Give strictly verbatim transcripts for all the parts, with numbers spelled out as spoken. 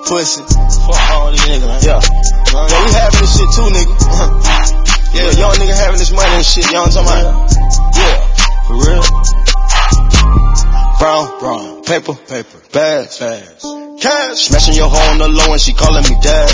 pussy. Fuck all these niggas, man. Yeah. Yeah, we having this shit too, nigga. Yeah, young nigga having this money and shit, you know what I'm talking about? Yeah, for real. Brown, brown, paper, paper, bags, bags, cash. Smashing your hoe on the low and she calling me dad.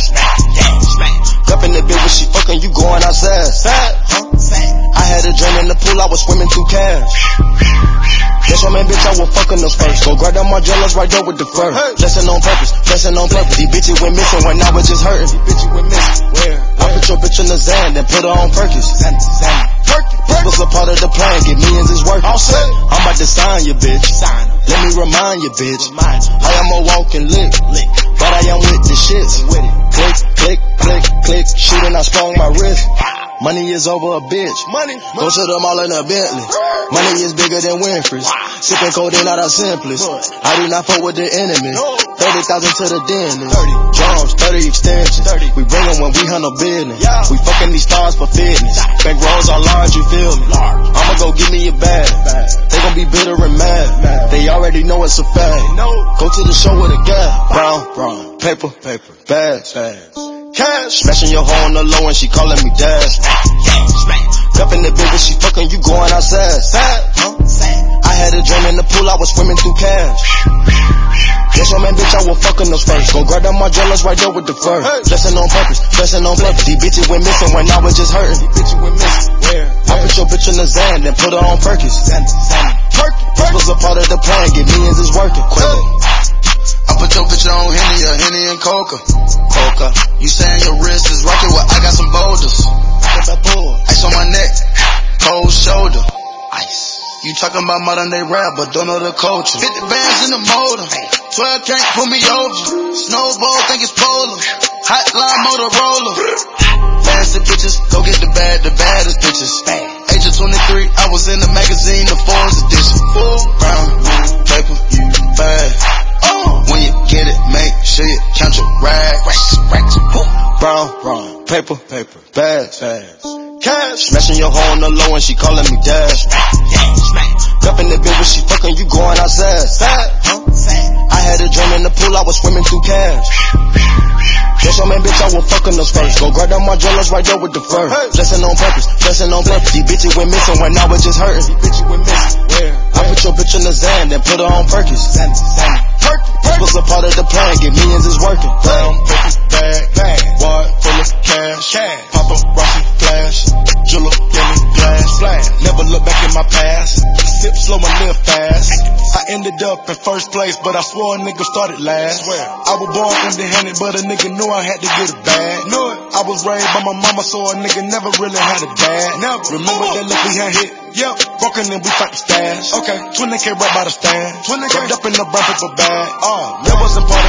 Up in the bitch when she fucking, you going outside. Sad, huh? I had a dream in the pool, I was swimming through cash. That's why, man, bitch, I was fucking those first. Go grab that Margielas right there with the fur. Blessing on purpose, blessing on purpose. These bitches went missing when I was just hurting. These bitches went missing. Where? I put your bitch in the Zan, then put her on Perkins. Zan, Zan. This was a part of the plan, get millions is working. I'm about to sign you, bitch. Let me remind you, bitch. I am a walking lick, but I am with the shits. Click, click, click, click. Shooting, I sprung my wrist. Money is over a bitch. Money. Go to the mall in a Bentley. Money is bigger than Winfrey's. Sipping codeine out of Simplest. I do not fuck with the enemy. thirty thousand to the dentist. Drums, thirty extensions. We bring them when we handle business. We fucking these stars for fitness. Bank rolls are large, you feel me? I'ma go give me a bag. They gon' be bitter and mad. They already know it's a fact. Go to the show with a guy. Brown, brown, paper, paper, bags, bags. Cash. Smashing your hoe on the low and she calling me dad. Up in the bitch when she fucking, you going outside. Sad, huh? I had a dream in the pool, I was swimming through cash. Yes, man, bitch, I was fucking those first. Go grab that Margielas right there with the fur. Blessing on purpose, blessing on purpose. These bitches went missing when I was just hurting. These bitches went missing. Where? I put your bitch in the Zan, then put her on Perkins. Zan, Zan. This was a part of the plan, get millions is working. I put your bitch on Henny, a Henny and Coca. Coca. You saying your wrist is rocket, well, I got some boulders. Ice on my neck, cold shoulder. Ice. You talking about modern day rap, but don't know the culture. fifty bands in the motor, twelve can't pull me over. Snowball think it's polar, hotline Motorola. Fancy bitches, go get the bad, the baddest bitches. Age of twenty-three, I was in the magazine, the Forbes edition. Brown, paper, bag. When you get it, make sure you count your rags. Brown, brown, paper, paper, bags, bags. Cash. Smashing your hoe on the low and she calling me dad. Up in the bitch when she fucking, you going outside. Sad, huh? I had a dream in the pool, I was swimming through cash. Yes, man, bitch, I was fucking those first. Go grab that Margielas right there with the fur. Blessing on purpose, blessing on purpose. These bitches went missing when I was just hurting. These bitches went missing. Where? I put your bitch in the Zan, then put her on Perkins. Zan, Zan. This was a part of the plan, get millions is working. Brown, paper, bag, bag. Wad full of cash. Cash. Paparazzi flash. Jewel in the glass. Flash. Never look back in my past. Sip slow and live fast. I ended up in first place, but I swore a nigga started last. Swear. I was born empty-handed, but a nigga knew I had to get it bad. Knew it. I was raised by my mama, so a nigga never really had a dad. Never. Remember that look we had hit? Yep. Broken and we fight the stash. Okay. twenty K right by the stand. twenty K. Wrapped up in the brown paper bag. Oh, that wasn't part